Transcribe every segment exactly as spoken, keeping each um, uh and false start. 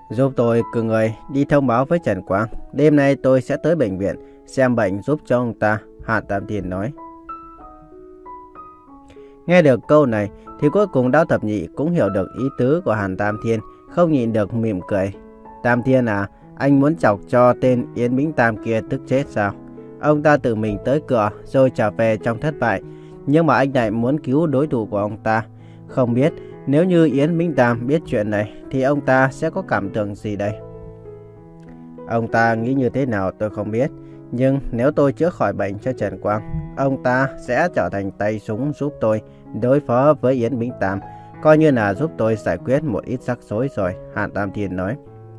Giúp tôi cử người đi thông báo với Trần Quang. Đêm nay tôi sẽ tới bệnh viện xem bệnh giúp cho ông ta, Hàn Tam Thiên nói. Nghe được câu này thì cuối cùng Đao Thập Nhị cũng hiểu được ý tứ của Hàn Tam Thiên, không nhịn được mỉm cười. Tam Thiên à, anh muốn chọc cho tên Yến Bính Tam kia tức chết sao? Ông ta tự mình tới cửa rồi trở về trong thất bại, nhưng mà anh lại muốn cứu đối thủ của ông ta. Không biết nếu như Yến Bính Tam biết chuyện này thì ông ta sẽ có cảm tưởng gì đây? Ông ta nghĩ như thế nào tôi không biết, nhưng nếu tôi chữa khỏi bệnh cho Trần Quang, ông ta sẽ trở thành tay súng giúp tôi đối phó với Yến Bính Tam, coi như là giúp tôi giải quyết một ít rắc rối rồi, Hàn Tam Thiên nói.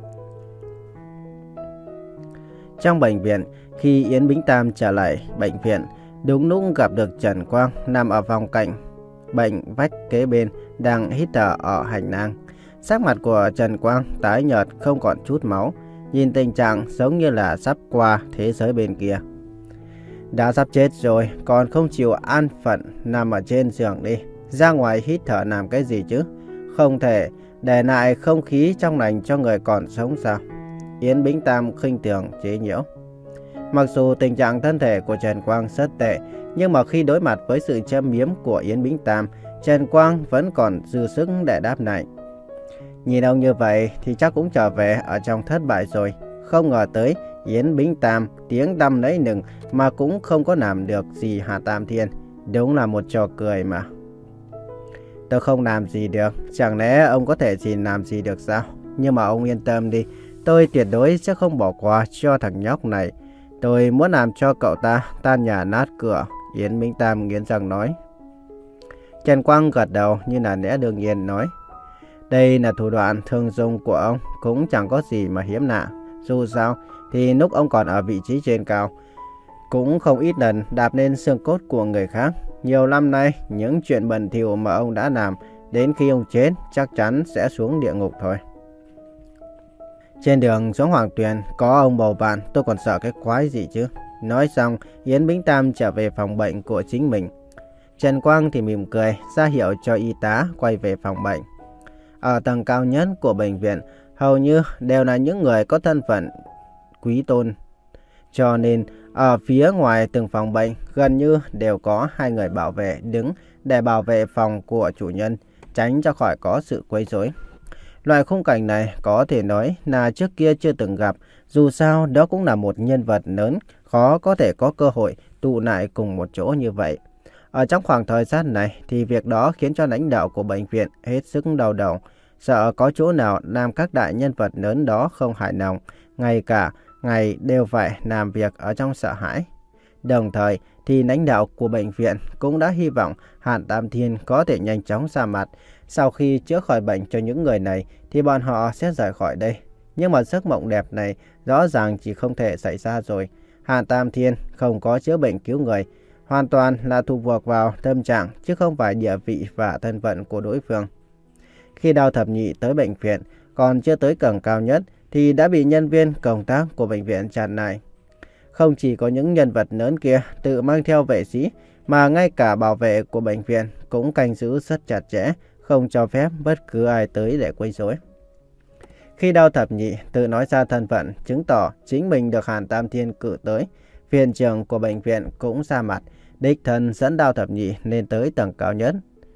Trong bệnh viện, khi Yến Bính Tam trở lại bệnh viện, đúng lúc gặp được Trần Quang nằm ở phòng cạnh bệnh vách kế bên đang hít thở ở hành lang. Sắc mặt của Trần Quang tái nhợt không còn chút máu, nhìn tình trạng giống như là sắp qua thế giới bên kia. Đã sắp chết rồi, còn không chịu an phận nằm ở trên giường đi. Ra ngoài hít thở làm cái gì chứ? Không thể để lại không khí trong lành cho người còn sống sao? Yến Bính Tam khinh thường chế giễu. Mặc dù tình trạng thân thể của Trần Quang rất tệ, nhưng mà khi đối mặt với sự châm biếm của Yến Bính Tam, Trần Quang vẫn còn dư sức để đáp lại. Nhìn ông như vậy thì chắc cũng trở về ở trong thất bại rồi. Không ngờ tới Yến Bính Tam tiếng tăm lấy nừng mà cũng không có làm được gì Hà Tam Thiên. Đúng là một trò cười mà. Tôi không làm gì được, chẳng lẽ ông có thể chỉ làm gì được sao? Nhưng mà ông yên tâm đi, tôi tuyệt đối sẽ không bỏ qua cho thằng nhóc này. Tôi muốn làm cho cậu ta tan nhà nát cửa, Yến Bính Tam nghiến răng nói. Trần Quang gật đầu như là lẽ đương nhiên nói. Đây là thủ đoạn thường dùng của ông, cũng chẳng có gì mà hiếm lạ. Dù sao thì lúc ông còn ở vị trí trên cao, cũng không ít lần đạp lên xương cốt của người khác. Nhiều năm nay, những chuyện bẩn thỉu mà ông đã làm, đến khi ông chết chắc chắn sẽ xuống địa ngục thôi. Trên đường xuống Hoàng Tuyền có ông bầu bạn, tôi còn sợ cái quái gì chứ. Nói xong, Yến Bính Tam trở về phòng bệnh của chính mình. Trần Quang thì mỉm cười, ra hiệu cho y tá quay về phòng bệnh. Ở tầng cao nhất của bệnh viện, hầu như đều là những người có thân phận quý tôn. Cho nên, ở phía ngoài từng phòng bệnh, gần như đều có hai người bảo vệ đứng để bảo vệ phòng của chủ nhân, tránh cho khỏi có sự quấy rối. Loại khung cảnh này có thể nói là trước kia chưa từng gặp, dù sao đó cũng là một nhân vật lớn, khó có thể có cơ hội tụ lại cùng một chỗ như vậy. Ở trong khoảng thời gian này thì việc đó khiến cho lãnh đạo của bệnh viện hết sức đau đầu, sợ có chỗ nào làm các đại nhân vật lớn đó không hài lòng, ngay cả ngày đều phải làm việc ở trong sợ hãi. Đồng thời thì lãnh đạo của bệnh viện cũng đã hy vọng Hàn Tam Thiên có thể nhanh chóng ra mặt. Sau khi chữa khỏi bệnh cho những người này thì bọn họ sẽ rời khỏi đây. Nhưng mà giấc mộng đẹp này rõ ràng chỉ không thể xảy ra rồi. Hàn Tam Thiên không có chữa bệnh cứu người, hoàn toàn là thuộc thuộc vào tâm trạng chứ không phải địa vị và thân phận của đối phương. Khi Đao Thập Nhị tới bệnh viện, còn chưa tới tầng cao nhất thì đã bị nhân viên công tác của bệnh viện chặn lại. Không chỉ có những nhân vật lớn kia tự mang theo vệ sĩ, mà ngay cả bảo vệ của bệnh viện cũng canh giữ rất chặt chẽ, không cho phép bất cứ ai tới để quấy rối. Khi Đao Thập Nhị tự nói ra thân phận, chứng tỏ chính mình được Hàn Tam Thiên cử tới, viện trưởng của bệnh viện cũng ra mặt, đích thân dẫn Đao Thập Nhị lên tới tầng cao nhất.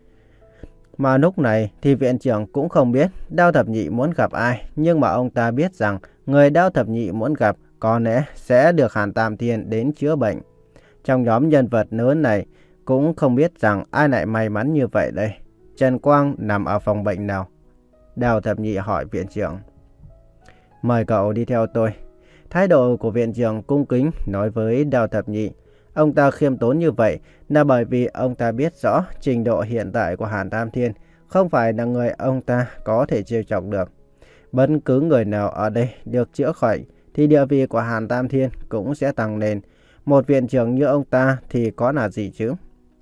Mà lúc này thì viện trưởng cũng không biết Đao Thập Nhị muốn gặp ai, nhưng mà ông ta biết rằng người Đao Thập Nhị muốn gặp có lẽ sẽ được Hàn Tam Thiên đến chữa bệnh. Trong nhóm nhân vật lớn này cũng không biết rằng ai lại may mắn như vậy đây. Trần Quang nằm ở phòng bệnh nào? Đao Thập Nhị hỏi viện trưởng. Mời cậu đi theo tôi. Thái độ của viện trưởng cung kính nói với Đao Thập Nhị. Ông ta khiêm tốn như vậy là bởi vì ông ta biết rõ trình độ hiện tại của Hàn Tam Thiên không phải là người ông ta có thể trêu chọc được. Bất cứ người nào ở đây được chữa khỏi thì địa vị của Hàn Tam Thiên cũng sẽ tăng lên. Một viện trưởng như ông ta thì có là gì chứ?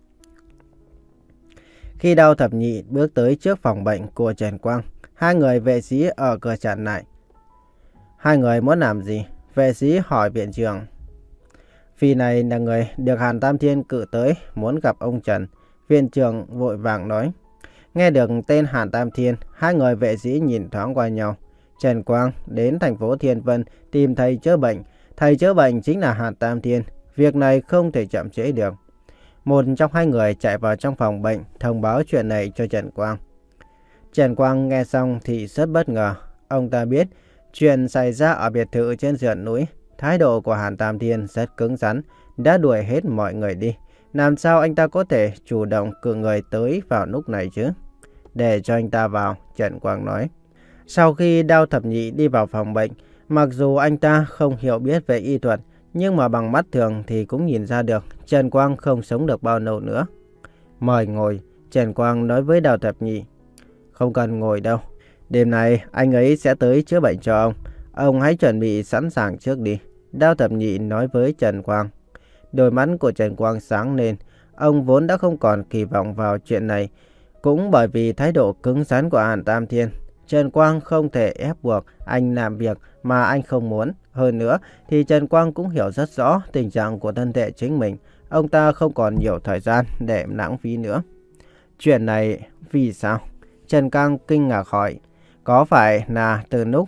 Khi Đao Thập Nhị bước tới trước phòng bệnh của Trần Quang, hai người vệ sĩ ở cửa chặn lại. Hai người muốn làm gì? Vệ sĩ hỏi viện trưởng. Vì này là người được Hàn Tam Thiên cử tới, muốn gặp ông Trần. Viện trưởng vội vàng nói. Nghe được tên Hàn Tam Thiên, hai người vệ sĩ nhìn thoáng qua nhau. Trần Quang đến thành phố Thiên Vân tìm thầy chữa bệnh. Thầy chữa bệnh chính là Hàn Tam Thiên. Việc này không thể chậm trễ được. Một trong hai người chạy vào trong phòng bệnh thông báo chuyện này cho Trần Quang. Trần Quang nghe xong thì rất bất ngờ. Ông ta biết chuyện xảy ra ở biệt thự trên sườn núi. Thái độ của Hàn Tam Thiên rất cứng rắn, đã đuổi hết mọi người đi. Làm sao anh ta có thể chủ động cử người tới vào lúc này chứ? Để cho anh ta vào, Trần Quang nói. Sau khi Đao Thập Nhị đi vào phòng bệnh, mặc dù anh ta không hiểu biết về y thuật, nhưng mà bằng mắt thường thì cũng nhìn ra được Trần Quang không sống được bao lâu nữa. Mời ngồi, Trần Quang nói với Đao Thập Nhị. Không cần ngồi đâu. Đêm nay anh ấy sẽ tới chữa bệnh cho ông. Ông hãy chuẩn bị sẵn sàng trước đi. Đao Thập Nhị nói với Trần Quang. Đôi mắt của Trần Quang sáng lên. Ông vốn đã không còn kỳ vọng vào chuyện này. Cũng bởi vì thái độ cứng rắn của Hàn Tam Thiên, Trần Quang không thể ép buộc anh làm việc mà anh không muốn. Hơn nữa thì Trần Quang cũng hiểu rất rõ tình trạng của thân thể chính mình. Ông ta không còn nhiều thời gian để lãng phí nữa. Chuyện này vì sao? Trần Quang kinh ngạc hỏi. Có phải là từ lúc...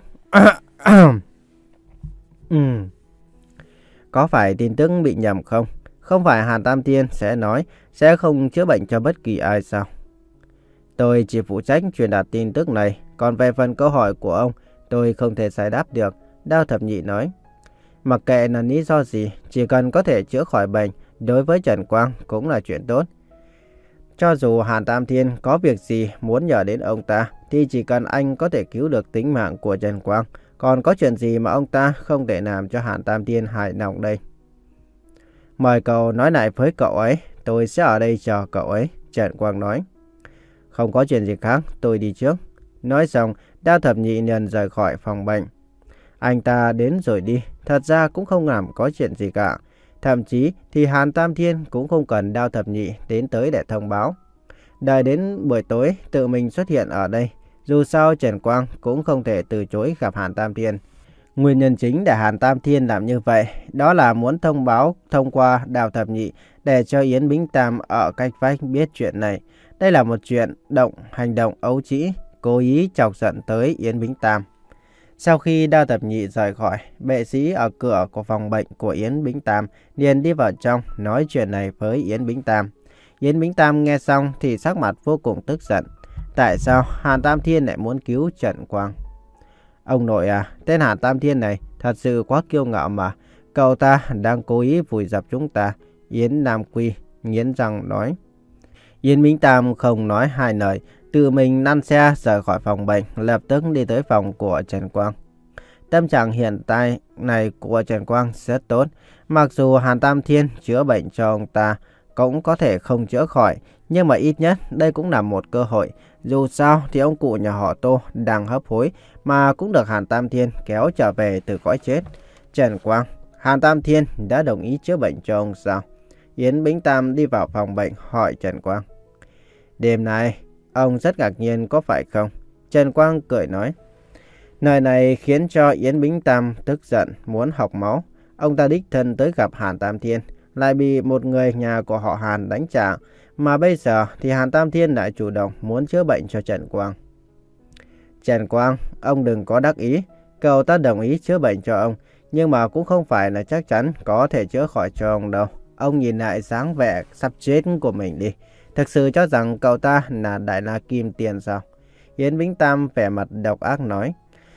ừ. Có phải tin tức bị nhầm không? Không phải Hàn Tam Thiên sẽ nói sẽ không chữa bệnh cho bất kỳ ai sao? Tôi chỉ phụ trách truyền đạt tin tức này. Còn về phần câu hỏi của ông, tôi không thể giải đáp được. Đao Thập Nhị nói. Mặc kệ là lý do gì, chỉ cần có thể chữa khỏi bệnh, đối với Trần Quang cũng là chuyện tốt. Cho dù Hàn Tam Thiên có việc gì muốn nhờ đến ông ta, thì chỉ cần anh có thể cứu được tính mạng của Trần Quang, còn có chuyện gì mà ông ta không thể làm cho Hàn Tam Thiên hài lòng đây? Mời cậu nói lại với cậu ấy, tôi sẽ ở đây chờ cậu ấy, Trần Quang nói. Không có chuyện gì khác, tôi đi trước. Nói xong, Đao Thập Nhị liền rời khỏi phòng bệnh. Anh ta đến rồi đi, thật ra cũng không làm có chuyện gì cả. Thậm chí thì Hàn Tam Thiên cũng không cần Đao Thập Nhị đến tới để thông báo. Đợi đến buổi tối tự mình xuất hiện ở đây. Dù sao Trần Quang cũng không thể từ chối gặp Hàn Tam Thiên. Nguyên nhân chính để Hàn Tam Thiên làm như vậy, đó là muốn thông báo thông qua Đao Thập Nhị để cho Yến Bính Tam ở cách vách biết chuyện này. Đây là một chuyện động hành động ấu trĩ, cố ý chọc giận tới Yến Bính Tam. Sau khi Đao Thập Nhị rời khỏi, vệ sĩ ở cửa của phòng bệnh của Yến Bính Tam liền đi vào trong nói chuyện này với Yến Bính Tam. Yến Bính Tam nghe xong thì sắc mặt vô cùng tức giận. Tại sao Hàn Tam Thiên lại muốn cứu Trần Quang? Ông nội à, tên Hàn Tam Thiên này thật sự quá kiêu ngạo mà. Cậu ta đang cố ý vùi dập chúng ta. Yến Nam Quy nghiến răng nói. Yến Bính Tam không nói hai lời, tự mình lăn xe rời khỏi phòng bệnh, lập tức đi tới phòng của Trần Quang. Tâm trạng hiện tại này của Trần Quang rất tốt. Mặc dù Hàn Tam Thiên chữa bệnh cho ông ta cũng có thể không chữa khỏi, nhưng mà ít nhất đây cũng là một cơ hội. Dù sao thì ông cụ nhà họ Tô đang hấp hối mà cũng được Hàn Tam Thiên kéo trở về từ cõi chết. Trần Quang, Hàn Tam Thiên đã đồng ý chữa bệnh cho ông sao? Yến Bính Tam đi vào phòng bệnh hỏi Trần Quang. Đêm nay, ông rất ngạc nhiên có phải không? Trần Quang cười nói. Lời này khiến cho Yến Bính Tam tức giận, muốn học máu. Ông ta đích thân tới gặp Hàn Tam Thiên, lại bị một người nhà của họ Hàn đánh trả. Mà bây giờ thì Hàn Tam Thiên lại chủ động muốn chữa bệnh cho Trần Quang. Trần Quang, ông đừng có đắc ý. Cậu ta đồng ý chữa bệnh cho ông, nhưng mà cũng không phải là chắc chắn có thể chữa khỏi cho ông đâu. Ông nhìn lại dáng vẻ sắp chết của mình đi. Thực sự cho rằng cậu ta là Đại La Kim Tiền sao? Yến Bính Tam vẻ mặt độc ác nói.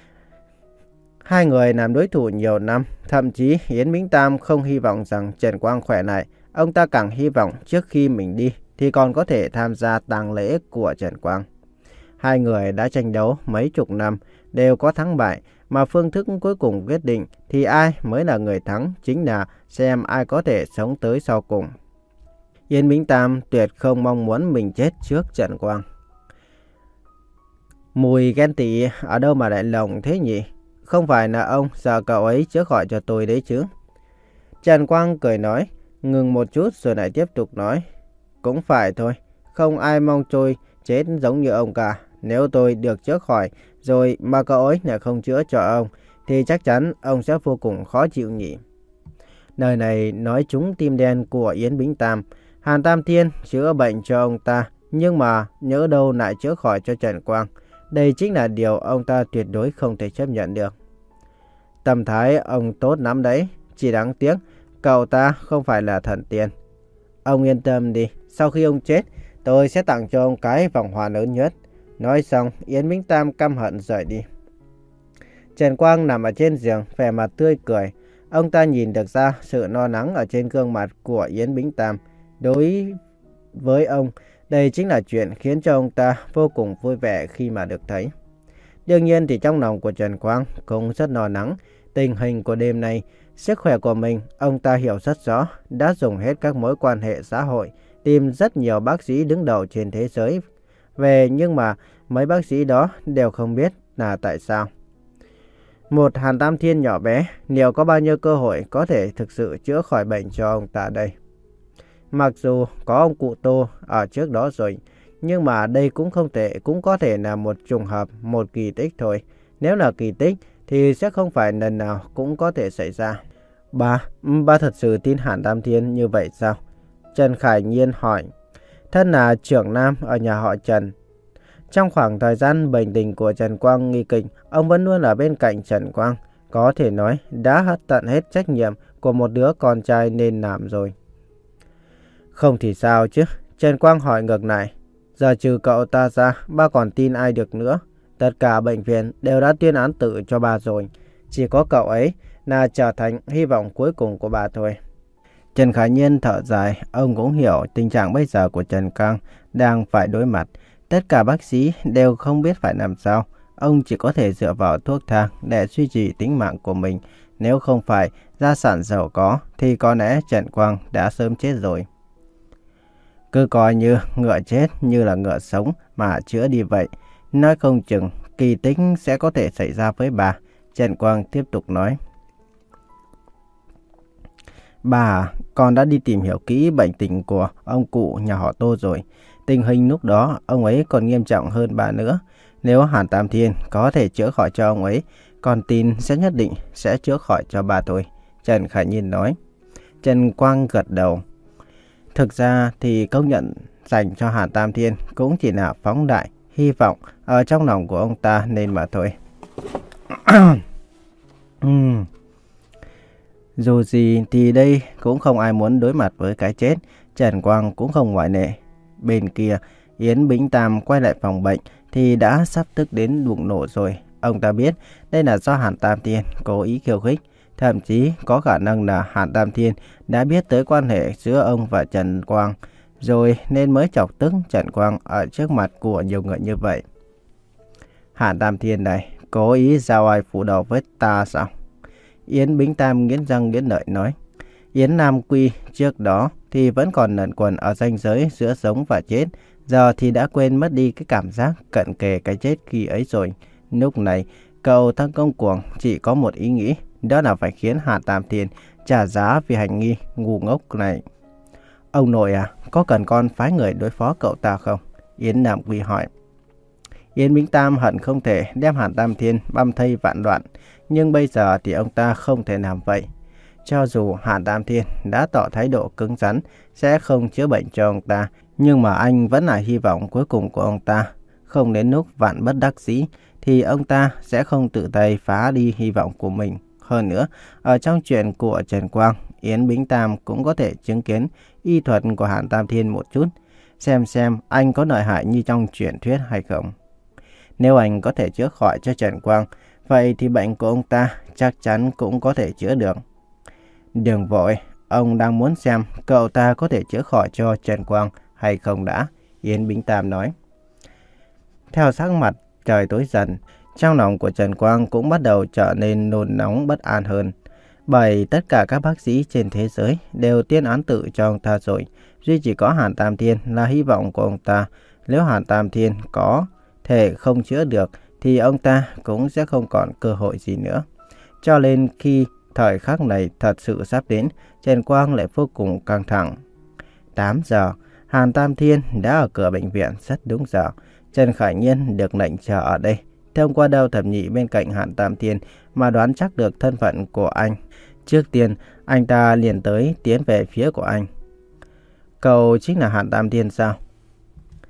Hai người làm đối thủ nhiều năm, thậm chí Yến Bính Tam không hy vọng rằng Trần Quang khỏe lại. Ông ta càng hy vọng trước khi mình đi thì còn có thể tham gia tang lễ của Trần Quang. Hai người đã tranh đấu mấy chục năm, đều có thắng bại, mà phương thức cuối cùng quyết định thì ai mới là người thắng chính là xem ai có thể sống tới sau cùng. Yến Bính Tam tuyệt không mong muốn mình chết trước Trần Quang. Mùi ghen tị ở đâu mà lại lồng thế nhỉ? Không phải là ông sợ cậu ấy chữa khỏi cho tôi đấy chứ? Trần Quang cười nói, ngừng một chút rồi lại tiếp tục nói. Cũng phải thôi, không ai mong tôi chết giống như ông cả. Nếu tôi được chữa khỏi rồi mà cậu ấy lại không chữa cho ông, thì chắc chắn ông sẽ vô cùng khó chịu nhỉ. Lời này nói trúng tim đen của Yến Bính Tam. Hàn Tam Thiên chữa bệnh cho ông ta, nhưng mà nhỡ đâu lại chữa khỏi cho Trần Quang. Đây chính là điều ông ta tuyệt đối không thể chấp nhận được. Tâm thái ông tốt lắm đấy, chỉ đáng tiếc cậu ta không phải là thần tiên. Ông yên tâm đi, sau khi ông chết, tôi sẽ tặng cho ông cái vòng hoa lớn nhất. Nói xong, Yến Bính Tam căm hận rời đi. Trần Quang nằm ở trên giường, vẻ mặt tươi cười. Ông ta nhìn được ra sự lo lắng ở trên gương mặt của Yến Bính Tam. Đối với ông, đây chính là chuyện khiến cho ông ta vô cùng vui vẻ khi mà được thấy. Đương nhiên thì trong lòng của Trần Quang cũng rất lo lắng tình hình của đêm nay. Sức khỏe của mình, ông ta hiểu rất rõ, đã dùng hết các mối quan hệ xã hội, tìm rất nhiều bác sĩ đứng đầu trên thế giới về, nhưng mà mấy bác sĩ đó đều không biết là tại sao. Một Hàn Tam Thiên nhỏ bé, liệu có bao nhiêu cơ hội có thể thực sự chữa khỏi bệnh cho ông ta đây? Mặc dù có ông cụ Tô ở trước đó rồi, nhưng mà đây cũng không thể, cũng có thể là một trùng hợp, một kỳ tích thôi. Nếu là kỳ tích thì sẽ không phải lần nào cũng có thể xảy ra. Ba, ba thật sự tin Hàn Tam Thiên như vậy sao? Trần Khải Nhiên hỏi. Thân là trưởng nam ở nhà họ Trần. Trong khoảng thời gian bình tĩnh của Trần Quang nghi kịch, ông vẫn luôn ở bên cạnh Trần Quang. Có thể nói đã hết tận hết trách nhiệm của một đứa con trai nên làm rồi. Không thì sao chứ? Trần Quang hỏi ngược lại. Giờ trừ cậu ta ra, ba còn tin ai được nữa? Tất cả bệnh viện đều đã tuyên án tử cho bà rồi. Chỉ có cậu ấy là trở thành hy vọng cuối cùng của bà thôi. Trần Khải Nhiên thở dài, ông cũng hiểu tình trạng bây giờ của Trần Quang đang phải đối mặt. Tất cả bác sĩ đều không biết phải làm sao. Ông chỉ có thể dựa vào thuốc thang để duy trì tính mạng của mình. Nếu không phải gia sản giàu có thì có lẽ Trần Quang đã sớm chết rồi. Cứ coi như ngựa chết như là ngựa sống mà chữa đi vậy. Nói không chừng kỳ tích sẽ có thể xảy ra với bà. Trần Quang tiếp tục nói. Bà, con đã đi tìm hiểu kỹ bệnh tình của ông cụ nhà họ Tô rồi. Tình hình lúc đó ông ấy còn nghiêm trọng hơn bà nữa. Nếu Hàn Tam Thiên có thể chữa khỏi cho ông ấy, con tin sẽ nhất định sẽ chữa khỏi cho bà thôi. Trần Khải Nhiên nói. Trần Quang gật đầu. Thực ra thì công nhận dành cho Hàn Tam Thiên cũng chỉ là phóng đại hy vọng ở trong lòng của ông ta nên mà thôi. uhm. Dù gì thì đây cũng không ai muốn đối mặt với cái chết. Trần Quang cũng không ngoại lệ. Bên kia, Yến Bính Tam quay lại phòng bệnh thì đã sắp tức đến bùng nổ rồi. Ông ta biết đây là do Hàn Tam Thiên cố ý khiêu khích. Thậm chí có khả năng là Hàn Tam Thiên đã biết tới quan hệ giữa ông và Trần Quang, rồi nên mới chọc tức Trần Quang ở trước mặt của nhiều người như vậy. Hàn Tam Thiên này cố ý giao ai phủ đầu với ta sao? Yến Bính Tam nghiến răng nghiến lợi nói. Yến Nam Quy trước đó thì vẫn còn lẩn quẩn ở ranh giới giữa sống và chết, giờ thì đã quên mất đi cái cảm giác cận kề cái chết khi ấy rồi. Lúc này, cậu thăng công cuồng chỉ có một ý nghĩ, đó là phải khiến Hàn Tam Thiên trả giá vì hành nghi ngu ngốc này. Ông nội à, có cần con phái người đối phó cậu ta không? Yến Nam Quy hỏi. Yến Bính Tam hận không thể đem Hàn Tam Thiên băm thây vạn đoạn, nhưng bây giờ thì ông ta không thể làm vậy. Cho dù Hàn Tam Thiên đã tỏ thái độ cứng rắn sẽ không chữa bệnh cho ông ta, nhưng mà anh vẫn là hy vọng cuối cùng của ông ta. Không đến lúc vạn bất đắc dĩ thì ông ta sẽ không tự tay phá đi hy vọng của mình. Hơn nữa, ở trong chuyện của Trần Quang, Yến Bính Tam cũng có thể chứng kiến y thuật của Hàn Tam Thiên một chút, xem xem anh có lợi hại như trong truyền thuyết hay không. Nếu anh có thể chữa khỏi cho Trần Quang, vậy thì bệnh của ông ta chắc chắn cũng có thể chữa được. Đừng vội, ông đang muốn xem cậu ta có thể chữa khỏi cho Trần Quang hay không đã, Yến Bính Tam nói. Theo sắc mặt trời tối dần, trong lòng của Trần Quang cũng bắt đầu trở nên nôn nóng bất an hơn. Bởi tất cả các bác sĩ trên thế giới đều tuyên án tử cho ông ta rồi. Duy chỉ có Hàn Tam Thiên là hy vọng của ông ta. Nếu Hàn Tam Thiên có thể không chữa được thì ông ta cũng sẽ không còn cơ hội gì nữa. Cho nên khi thời khắc này thật sự sắp đến, Trần Quang lại vô cùng căng thẳng. tám giờ, Hàn Tam Thiên đã ở cửa bệnh viện rất đúng giờ. Trần Khải Nhiên được lệnh chờ ở đây. Thông qua đầu thẩm nhị bên cạnh Hàn Tam Thiên mà đoán chắc được thân phận của anh. Trước tiên, anh ta liền tới tiến về phía của anh. Cậu chính là Hàn Tam Thiên sao?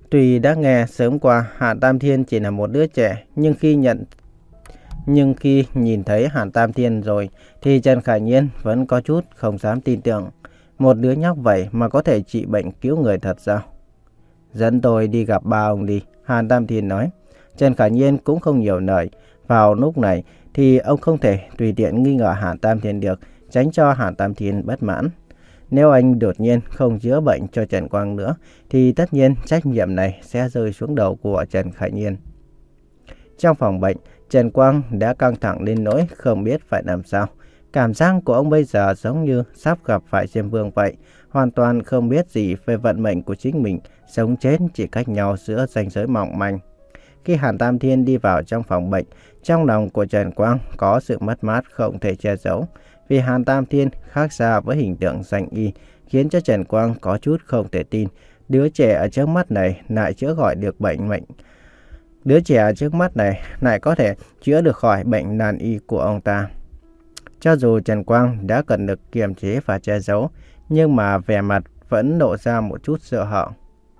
Tuy đã nghe sớm qua Hàn Tam Thiên chỉ là một đứa trẻ, nhưng khi nhận nhưng khi nhìn thấy Hàn Tam Thiên rồi thì Trần Khải Nhiên vẫn có chút không dám tin tưởng. Một đứa nhóc vậy mà có thể trị bệnh cứu người thật sao? Dẫn tôi đi gặp ba ông đi, Hàn Tam Thiên nói. Trần Khải Nhiên cũng không nhiều lời. Vào lúc này thì ông không thể tùy tiện nghi ngờ Hàn Tam Thiên được, tránh cho Hàn Tam Thiên bất mãn. Nếu anh đột nhiên không chữa bệnh cho Trần Quang nữa, thì tất nhiên trách nhiệm này sẽ rơi xuống đầu của Trần Khải Nhiên. Trong phòng bệnh, Trần Quang đã căng thẳng đến nỗi không biết phải làm sao. Cảm giác của ông bây giờ giống như sắp gặp phải Diêm Vương vậy, hoàn toàn không biết gì về vận mệnh của chính mình, sống chết chỉ cách nhau giữa ranh giới mỏng manh. Khi Hàn Tam Thiên đi vào trong phòng bệnh, trong lòng của Trần Quang có sự mất mát không thể che giấu. Vì Hàn Tam Thiên khác xa với hình tượng danh y, khiến cho Trần Quang có chút không thể tin. Đứa trẻ ở trước mắt này lại chữa khỏi được bệnh mệnh. Đứa trẻ ở trước mắt này lại có thể chữa được khỏi bệnh nan y của ông ta. Cho dù Trần Quang đã cẩn lực kiềm chế và che giấu, nhưng mà vẻ mặt vẫn lộ ra một chút sợ hãi.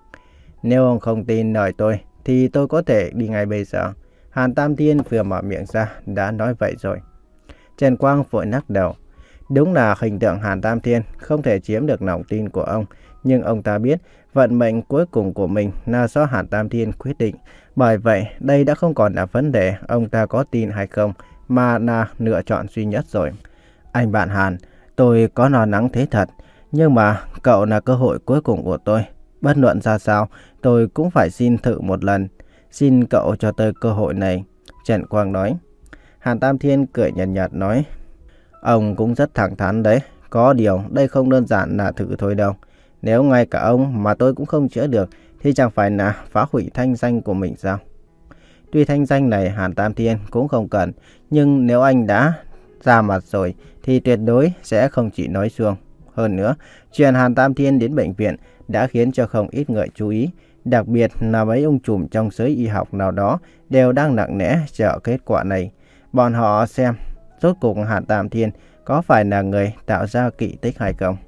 Nếu ông không tin lời tôi, thì tôi có thể đi ngay bây giờ. Hàn Tam Thiên vừa mở miệng ra đã nói vậy rồi. Trần Quang vội lắc đầu. Đúng là hình tượng Hàn Tam Thiên không thể chiếm được lòng tin của ông. Nhưng ông ta biết vận mệnh cuối cùng của mình là do Hàn Tam Thiên quyết định. Bởi vậy đây đã không còn là vấn đề ông ta có tin hay không, mà là lựa chọn duy nhất rồi. Anh bạn Hàn, tôi có lo lắng thế thật. Nhưng mà cậu là cơ hội cuối cùng của tôi. Bất luận ra sao, tôi cũng phải xin thử một lần. Xin cậu cho tôi cơ hội này, Trần Quang nói. Hàn Tam Thiên cười nhạt nhạt nói. Ông cũng rất thẳng thắn đấy. Có điều đây không đơn giản là thử thôi đâu. Nếu ngay cả ông mà tôi cũng không chữa được, thì chẳng phải là phá hủy thanh danh của mình sao? Tuy thanh danh này Hàn Tam Thiên cũng không cần, nhưng nếu anh đã ra mặt rồi thì tuyệt đối sẽ không chỉ nói suông. Hơn nữa, chuyện Hàn Tam Thiên đến bệnh viện đã khiến cho không ít người chú ý. Đặc biệt là mấy ông trùm trong giới y học nào đó đều đang nặng nề chờ kết quả này. Bọn họ xem rốt cuộc Hàn Tam Thiên có phải là người tạo ra kỳ tích hay không.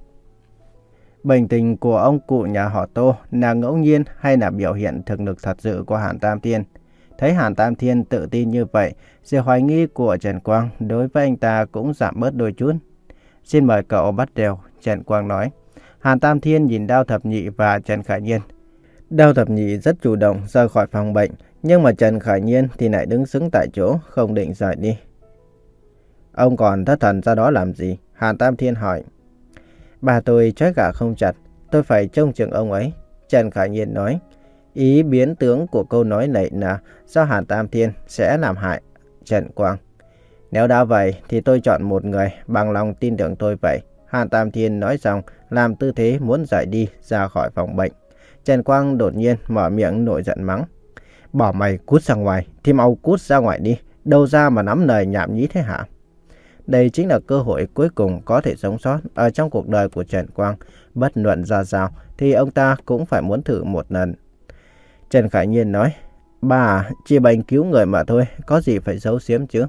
Bệnh tình của ông cụ nhà họ Tô là ngẫu nhiên hay là biểu hiện thực lực thật sự của Hàn Tam Thiên? Thấy Hàn Tam Thiên tự tin như vậy, sự hoài nghi của Trần Quang đối với anh ta cũng giảm bớt đôi chút. Xin mời cậu bắt đầu, Trần Quang nói. Hàn Tam Thiên nhìn Đao Thập Nhị và Trần Khải Nhiên. Đao Thập Nhị rất chủ động rời khỏi phòng bệnh, nhưng mà Trần Khải Nhiên thì lại đứng sững tại chỗ, không định rời đi. Ông còn thất thần ra đó làm gì? Hàn Tam Thiên hỏi. Bà tôi trói gà không chặt, tôi phải trông chừng ông ấy, Trần Khải Nhiên nói. Ý biến tướng của câu nói này là do Hàn Tam Thiên sẽ làm hại Trần Quang. Nếu đã vậy thì tôi chọn một người bằng lòng tin tưởng tôi vậy. Hàn Tam Thiên nói xong, làm tư thế muốn rời đi ra khỏi phòng bệnh. Trần Quang đột nhiên mở miệng nổi giận mắng. Bỏ mày cút ra ngoài, thì mau cút ra ngoài đi. Đâu ra mà nắm lời nhảm nhí thế hả? Đây chính là cơ hội cuối cùng có thể sống sót ở trong cuộc đời của Trần Quang. Bất luận ra sao thì ông ta cũng phải muốn thử một lần. Trần Khải Nhiên nói. Bà chỉ bệnh cứu người mà thôi, có gì phải giấu giếm chứ?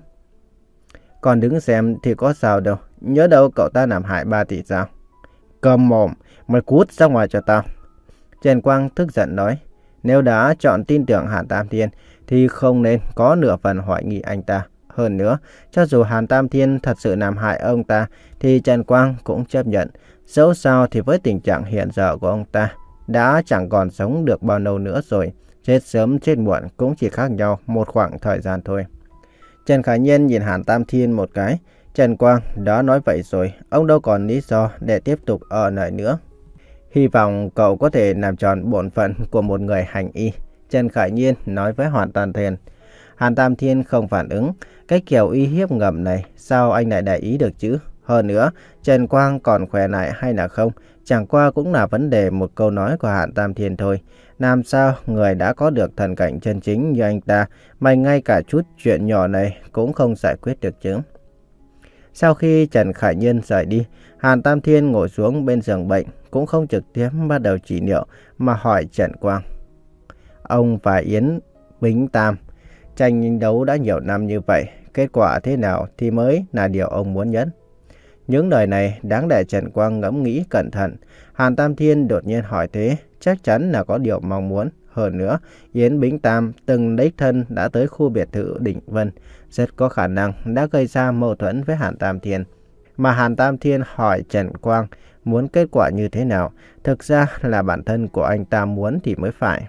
Còn đứng xem thì có sao đâu. Nhớ đâu cậu ta làm hại ba thì sao? Cầm mồm, mày cút ra ngoài cho tao. Trần Quang tức giận nói. Nếu đã chọn tin tưởng Hàn Tam Thiên thì không nên có nửa phần hoài nghi anh ta. Hơn nữa, cho dù Hàn Tam Thiên thật sự làm hại ông ta thì Trần Quang cũng chấp nhận. Dẫu sao thì với tình trạng hiện giờ của ông ta đã chẳng còn sống được bao lâu nữa rồi. Chết sớm chết muộn cũng chỉ khác nhau một khoảng thời gian thôi. Trần Khải Nhiên nhìn Hàn Tam Thiên một cái. Trần Quang đã nói vậy rồi, ông đâu còn lý do để tiếp tục ở lại nữa. Hy vọng cậu có thể làm tròn bổn phận của một người hành y, Trần Khải Nhiên nói với Hàn Tam Thiên. Hàn Tam Thiên không phản ứng. Cái kiểu uy hiếp ngầm này sao anh lại để ý được chứ? Hơn nữa, Trần Quang còn khỏe lại hay là không? Chẳng qua cũng là vấn đề một câu nói của Hàn Tam Thiên thôi. Làm sao người đã có được thần cảnh chân chính như anh ta mà ngay cả chút chuyện nhỏ này cũng không giải quyết được chứ? Sau khi Trần Khải Nhiên rời đi, Hàn Tam Thiên ngồi xuống bên giường bệnh, cũng không trực tiếp bắt đầu trị liệu mà hỏi Trần Quang. Ông và Yến Bính Tam tranh đấu đã nhiều năm như vậy, kết quả thế nào thì mới là điều ông muốn nhất? Những lời này đáng để Trần Quang ngẫm nghĩ cẩn thận. Hàn Tam Thiên đột nhiên hỏi thế, chắc chắn là có điều mong muốn. Hơn nữa, Yến Bính Tam từng đích thân đã tới khu biệt thự Định Vân, rất có khả năng đã gây ra mâu thuẫn với Hàn Tam Thiên. Mà Hàn Tam Thiên hỏi Trần Quang muốn kết quả như thế nào, thực ra là bản thân của anh ta muốn thì mới phải.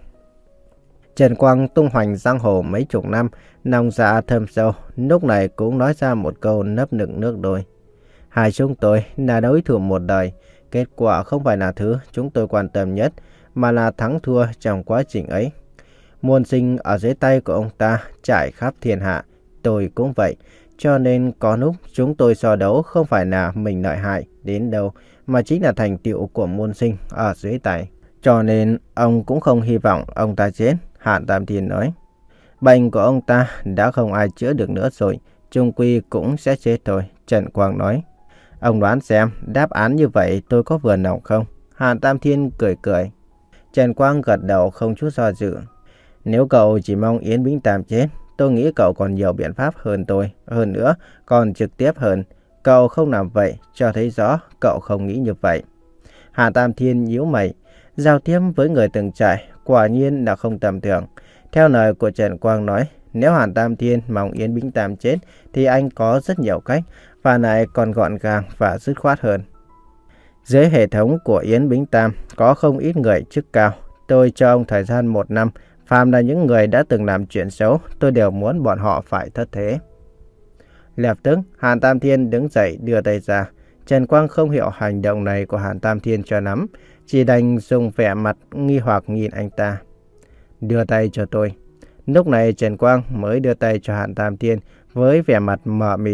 Trần Quang tung hoành giang hồ mấy chục năm, lòng dạ thâm sâu, lúc này cũng nói ra một câu nấp nựng nước đôi. Hai chúng tôi là đối thủ một đời, kết quả không phải là thứ chúng tôi quan tâm nhất, mà là thắng thua trong quá trình ấy. Muôn sinh ở dưới tay của ông ta trải khắp thiên hạ, tôi cũng vậy. Cho nên có lúc chúng tôi so đấu không phải là mình lợi hại đến đâu, mà chính là thành tựu của muôn sinh ở dưới tay. Cho nên ông cũng không hy vọng ông ta chết, Hàn Tam Thiên nói. Bệnh của ông ta đã không ai chữa được nữa rồi, chung quy cũng sẽ chết thôi, Trần Quang nói. Ông đoán xem đáp án như vậy tôi có vừa lòng không? Hàn Tam Thiên cười cười. Trần Quang gật đầu không chút do dự. Nếu cậu chỉ mong Yến Bính Tam chết, tôi nghĩ cậu còn nhiều biện pháp hơn tôi. Hơn nữa, còn trực tiếp hơn. Cậu không làm vậy, cho thấy rõ cậu không nghĩ như vậy. Hàn Tam Thiên nhíu mày. Giao tiếp với người từng trải, quả nhiên là không tầm thường. Theo lời của Trần Quang nói, nếu Hàn Tam Thiên mong Yến Bính Tam chết, thì anh có rất nhiều cách, và lại còn gọn gàng và dứt khoát hơn. Dưới hệ thống của Yến Bính Tam có không ít người chức cao. Tôi cho ông thời gian một năm, phàm là những người đã từng làm chuyện xấu, tôi đều muốn bọn họ phải thất thế. Lập tức, Hàn Tam Thiên đứng dậy đưa tay ra. Trần Quang không hiểu hành động này của Hàn Tam Thiên cho lắm, chỉ đành dùng vẻ mặt nghi hoặc nhìn anh ta. Đưa tay cho tôi. Lúc này Trần Quang mới đưa tay cho Hàn Tam Thiên với vẻ mặt mờ mịt.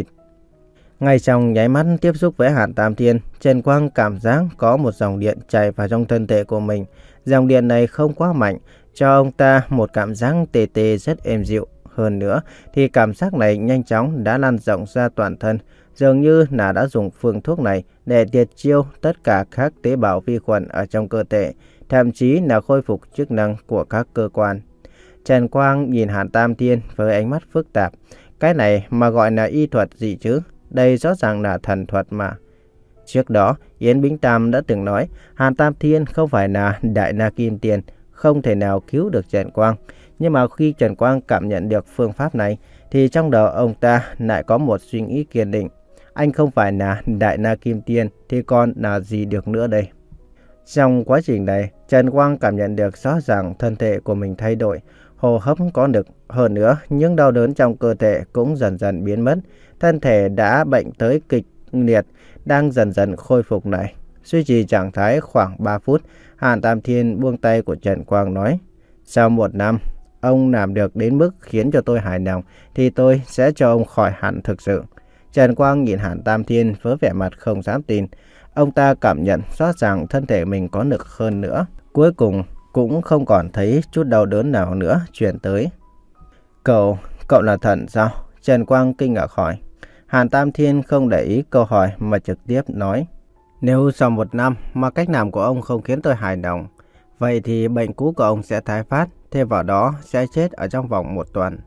Ngay trong nháy mắt tiếp xúc với Hàn Tam Thiên, Trần Quang cảm giác có một dòng điện chảy vào trong thân thể của mình. Dòng điện này không quá mạnh, cho ông ta một cảm giác tê tê rất êm dịu. Hơn nữa thì cảm giác này nhanh chóng đã lan rộng ra toàn thân, dường như là đã dùng phương thuốc này để diệt chiêu tất cả các tế bào vi khuẩn ở trong cơ thể, thậm chí là khôi phục chức năng của các cơ quan. Trần Quang nhìn Hàn Tam Thiên với ánh mắt phức tạp. Cái này mà gọi là y thuật gì chứ? Đây rõ ràng là thần thuật mà. Trước đó, Yến Bính Tam đã từng nói Hàn Tam Thiên không phải là Đại Na Kim Tiền, không thể nào cứu được Trần Quang. Nhưng mà khi Trần Quang cảm nhận được phương pháp này, thì trong đầu ông ta lại có một suy nghĩ kiên định. Anh không phải là Đại Na Kim Tiền thì còn là gì được nữa đây? Trong quá trình này, Trần Quang cảm nhận được rõ ràng thân thể của mình thay đổi, hô hấp có lực. Hơn nữa, những đau đớn trong cơ thể cũng dần dần biến mất. Thân thể đã bệnh tới kịch liệt, đang dần dần khôi phục lại. Duy trì trạng thái khoảng ba phút, Hàn Tam Thiên buông tay của Trần Quang nói. Sau một năm, ông làm được đến mức khiến cho tôi hài lòng, thì tôi sẽ cho ông khỏi hẳn thực sự. Trần Quang nhìn Hàn Tam Thiên với vẻ mặt không dám tin. Ông ta cảm nhận rõ ràng thân thể mình có lực hơn nữa. Cuối cùng cũng không còn thấy chút đau đớn nào nữa truyền tới. Cậu, cậu là thần sao? Trần Quang kinh ngạc hỏi. Hàn Tam Thiên không để ý câu hỏi mà trực tiếp nói. Nếu sau một năm mà cách làm của ông không khiến tôi hài lòng, vậy thì bệnh cũ của ông sẽ tái phát, thêm vào đó sẽ chết ở trong vòng một tuần.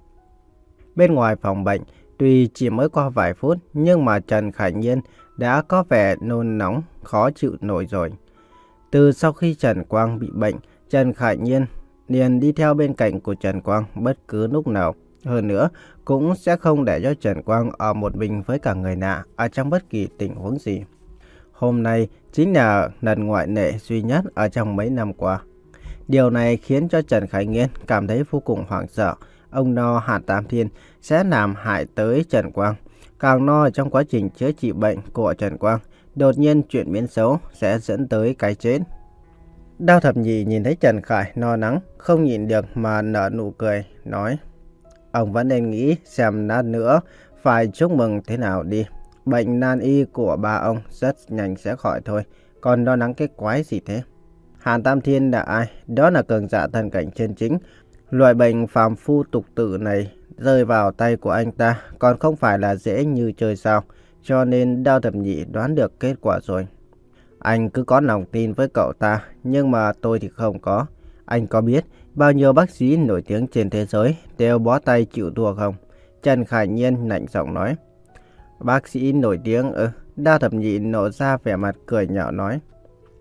Bên ngoài phòng bệnh, tuy chỉ mới qua vài phút, nhưng mà Trần Khải Nhiên đã có vẻ nôn nóng, khó chịu nổi rồi. Từ sau khi Trần Quang bị bệnh, Trần Khải Nhiên liền đi theo bên cạnh của Trần Quang bất cứ lúc nào. Hơn nữa, cũng sẽ không để cho Trần Quang ở một mình với cả người lạ ở trong bất kỳ tình huống gì. Hôm nay chính là lần ngoại lệ duy nhất ở trong mấy năm qua. Điều này khiến cho Trần Khải Nhiên cảm thấy vô cùng hoảng sợ. Ông lo Hàn Tam Thiên sẽ làm hại tới Trần Quang. Càng lo trong quá trình chữa trị bệnh của Trần Quang, đột nhiên chuyển biến xấu sẽ dẫn tới cái chết. Đao Thập Nhị nhìn thấy Trần Khải lo lắng, không nhịn được mà nở nụ cười, nói. Ông vẫn nên nghĩ xem lát nữa phải chúc mừng thế nào đi. Bệnh nan y của ba ông rất nhanh sẽ khỏi thôi, còn lo lắng cái quái gì thế? Hàn Tam Thiên là ai? Đó là cường giả thần cảnh chân chính. Loại bệnh phàm phu tục tử này rơi vào tay của anh ta còn không phải là dễ như chơi sao. Cho nên Đao Thập Nhị đoán được kết quả rồi. Anh cứ có lòng tin với cậu ta, nhưng mà tôi thì không có. Anh có biết bao nhiêu bác sĩ nổi tiếng trên thế giới đều bó tay chịu thua không? Trần Khải Nhiên lạnh giọng nói. Bác sĩ nổi tiếng ư? Ừ. Đao Thập Nhị nổ ra vẻ mặt cười nhạo nói.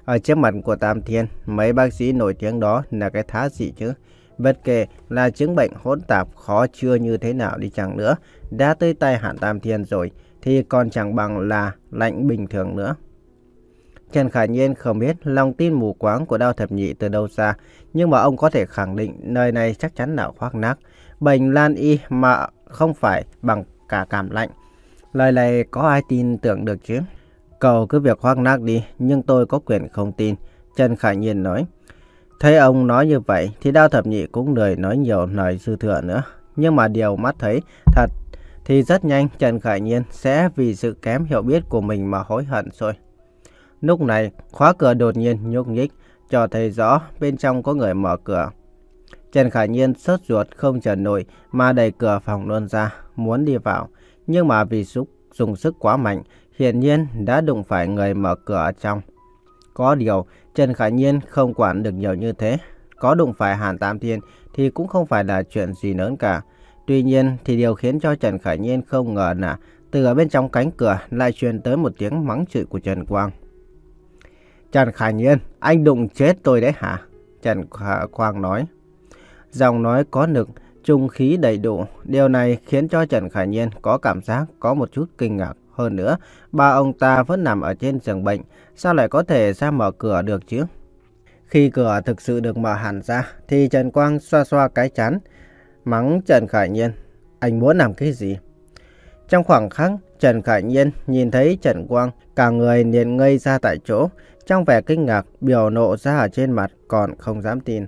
Ở trước mặt của Tam Thiên, mấy bác sĩ nổi tiếng đó là cái thá gì chứ? Bất kể là chứng bệnh hỗn tạp khó chữa như thế nào đi chăng nữa, đã tới tay Hàn Tam Thiên rồi thì còn chẳng bằng là lạnh bình thường nữa. Trần Khải Nhiên không biết lòng tin mù quáng của Đao Thập Nhị từ đâu ra, nhưng mà ông có thể khẳng định nơi này chắc chắn là khoác lác. Bệnh nan y mà không phải bằng cả cảm lạnh. Lời này có ai tin tưởng được chứ? Cậu cứ việc khoác lác đi, nhưng tôi có quyền không tin, Trần Khải Nhiên nói. Thấy ông nói như vậy thì Đao Thập Nhị cũng lười nói nhiều lời dư thừa nữa. Nhưng mà điều mắt thấy thật thì rất nhanh Trần Khải Nhiên sẽ vì sự kém hiểu biết của mình mà hối hận rồi. Lúc này khóa cửa đột nhiên nhúc nhích, cho thấy rõ bên trong có người mở cửa. Trần Khải Nhiên sốt ruột không chờ nổi mà đẩy cửa phòng luôn ra, muốn đi vào. Nhưng mà vì xúc dùng sức quá mạnh, hiển nhiên đã đụng phải người mở cửa ở trong. Có điều, Trần Khải Nhiên không quản được nhiều như thế. Có đụng phải Hàn Tam Thiên thì cũng không phải là chuyện gì lớn cả. Tuy nhiên thì điều khiến cho Trần Khải Nhiên không ngờ là từ ở bên trong cánh cửa lại truyền tới một tiếng mắng chửi của Trần Quang. Trần Khải Nhiên, anh đụng chết tôi đấy hả? Trần Quang nói. Giọng nói có lực, trung khí đầy đủ. Điều này khiến cho Trần Khải Nhiên có cảm giác có một chút kinh ngạc. Hơn nữa, ba ông ta vẫn nằm ở trên giường bệnh, sao lại có thể ra mở cửa được chứ? Khi cửa thực sự được mở hẳn ra, thì Trần Quang xoa xoa cái trán, mắng Trần Khải Nhiên. Anh muốn làm cái gì? Trong khoảng khắc, Trần Khải Nhiên nhìn thấy Trần Quang, cả người liền ngây ra tại chỗ, trong vẻ kinh ngạc, biểu lộ ra ở trên mặt còn không dám tin.